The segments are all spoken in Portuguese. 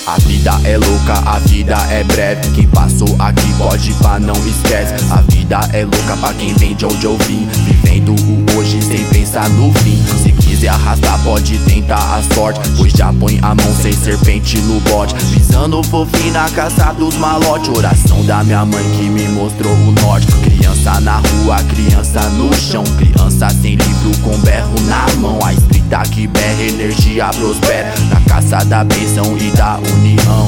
A vida é louca, a vida é breve. Quem passou aqui pode pá, não esquece. A vida é louca pra quem vem de onde eu vim, vivendo o hoje sem pensar no fim. Se quiser arrastar pode tentar a sorte, pois já põe a mão sem serpente no bote. Visando o fofinho na caça dos malote. Oração da minha mãe que me mostrou o norte. Criança na rua, criança no chão. Criança sem livro com berro na mão. A escrita que berra, energia prospera. Na caça da bênção e da união.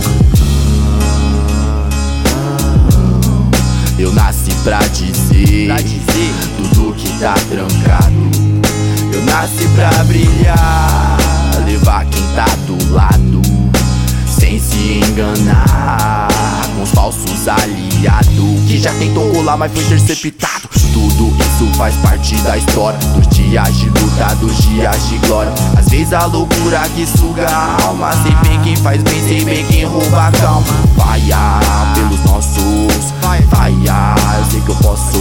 Eu nasci pra dizer tudo que tá trancado. Eu nasci pra brilhar, levar quem tá do lado, sem se enganar com os falsos aliados que já tentou colar, mas foi interceptado. Tudo isso faz parte da história, dos dias de luta, dos dias de glória. Às vezes a loucura que suga a alma, sei bem quem faz bem, sei bem quem rouba a calma. Falhar pelos nossos, falhar, eu sei que eu posso.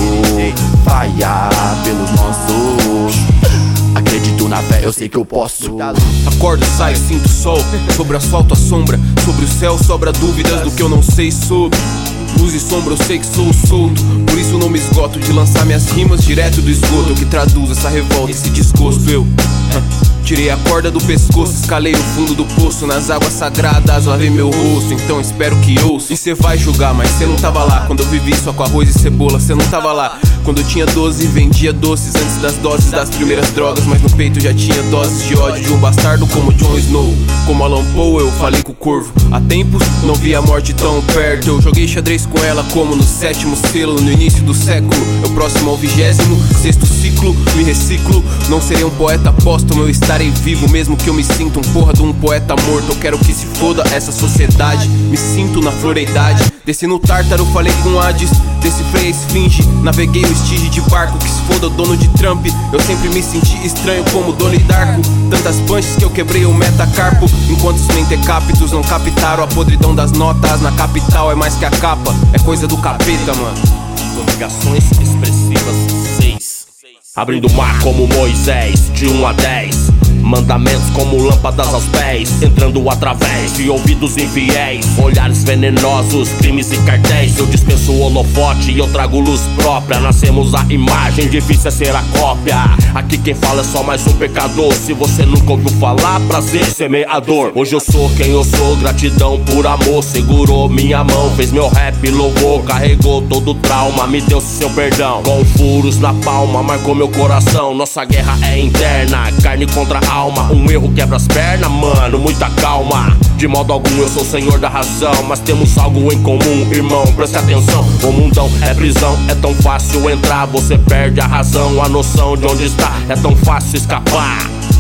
Falhar pelos nossos, acredito na fé, eu sei que eu posso. Acordo, saio, sinto o sol. Sobre o asfalto a sombra, sobre o céu sobra dúvidas do que eu não sei sobre. Luz e sombra, eu sei que sou solto, por isso não me esgoto de lançar minhas rimas direto do esgoto. Eu que traduzo essa revolta, esse desgosto. Eu tirei a corda do pescoço, escalei o fundo do poço. Nas águas sagradas lavei meu rosto, então espero que ouça. E cê vai julgar, mas cê não tava lá quando eu vivi só com arroz e cebola. Cê não tava lá quando eu tinha 12 e vendia doces antes das doses das primeiras drogas. Mas no peito já tinha doses de ódio de um bastardo como Jon Snow. Como Alan Poe eu falei com o corvo. Há tempos não vi a morte tão perto. Eu joguei xadrez com ela como no 7º selo, no início do século. Eu próximo ao 26º ciclo, me reciclo. Não serei um poeta póstumo, eu estarei vivo, mesmo que eu me sinta um porra de um poeta morto. Eu quero que se foda essa sociedade, me sinto na floreidade. Desci no Tártaro, falei com Hades, decifrei a esfinge, naveguei o estige de barco. Que se foda o dono de Trump, eu sempre me senti estranho como Donnie Darko. Tantas punches que eu quebrei o metacarpo, enquanto os mentecaptos não captaram a podridão das notas. Na capital é mais que a capa, é coisa do capeta, mano. Ligações expressivas 6. Abrindo o mar como Moisés, de 1 a 10. Mandamentos como lâmpadas aos pés, entrando através de ouvidos infiéis. Olhares venenosos, crimes e cartéis. Eu dispenso o holofote e eu trago luz própria. Nascemos a imagem, difícil é ser a cópia. Aqui quem fala é só mais um pecador. Se você nunca ouviu falar, prazer semeador. Hoje eu sou quem eu sou, gratidão por amor. Segurou minha mão, fez meu rap louvor. Carregou todo o trauma, me deu seu perdão. Com furos na palma, marcou meu coração. Nossa guerra é interna, carne contra alma. Um erro quebra as pernas, mano, muita calma. De modo algum eu sou o senhor da razão, mas temos algo em comum, irmão, preste atenção. O mundão é prisão, é tão fácil entrar. Você perde a razão, a noção de onde está. É tão fácil escapar.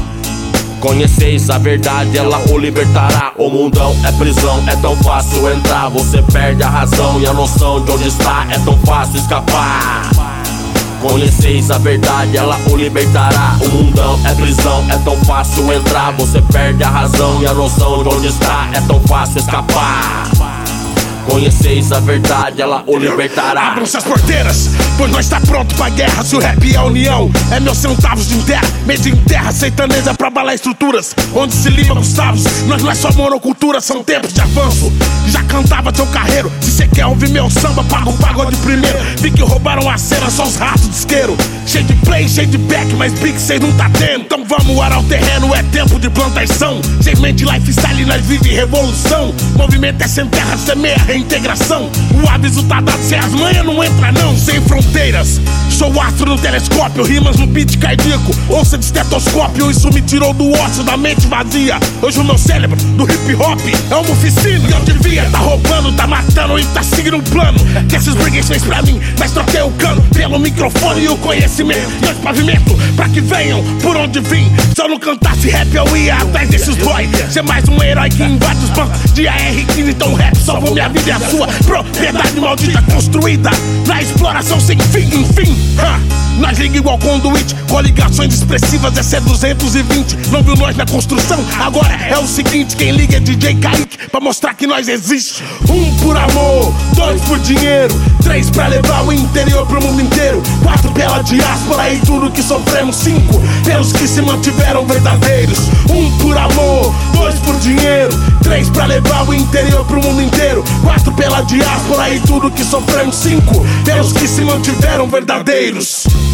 Conheceis a verdade, ela o libertará. O mundão é prisão, é tão fácil entrar. Você perde a razão e a noção de onde está. É tão fácil escapar. Conheceis a verdade, ela o libertará. O mundão é prisão, é tão fácil entrar. Você perde a razão e a noção de onde está. É tão fácil escapar. Conheceis a verdade, ela o libertará. Abram-se as porteiras, pois nós tá pronto pra guerra. Se o rap é a união, é meus centavos de terra. Medo em terra, sertaneja pra abalar estruturas. Onde se lima Gustavos, nós não é só monocultura. São tempos de avanço, já cantava teu carreiro. Se cê quer ouvir meu samba, paga o pagode primeiro. Vi que roubaram a cena, só os ratos de isqueiro. Cheio de play, cheio de back, mas big cês não tá tendo. Então vamos arar o terreno, é tempo de plantação. Semente lifestyle, nós vive revolução. Movimento é sem terra, semeia reintegração. O aviso tá dado, se as manhas não entra não. Sem fronteiras, sou astro no telescópio. Rimas no beat cardíaco, ouça de estetoscópio. Isso me tirou do ócio, da mente vazia. Hoje o meu cérebro, do hip hop, é uma oficina. E eu devia tá roubando, tá matando e tá seguindo um plano que esses brigues fez pra mim, mas troquei o cano pelo microfone e o conhecimento. E os pavimento, pra que venham por onde vim. Se eu não cantasse rap eu ia atrás desses boys. Ser mais um herói que invade os bancos de AR-15. Então rap salvou minha vida e a sua propriedade maldita construída na exploração sem fim, enfim. Nós liga igual conduíte, coligações expressivas, essa é 220. Não viu nós na construção? Agora é o seguinte, quem liga é DJ Kaique, pra mostrar que nós existe. 1 por amor, 2 por dinheiro, 3 pra levar o interior pro mundo inteiro, 4 pela diáspora e tudo que sofremos, 5 pelos que se mantiveram verdadeiros. 1 por amor, 2 por dinheiro, 3 pra levar o interior pro mundo inteiro, 4 pela diáspora e tudo que sofremos, 5 pelos que se mantiveram verdadeiros.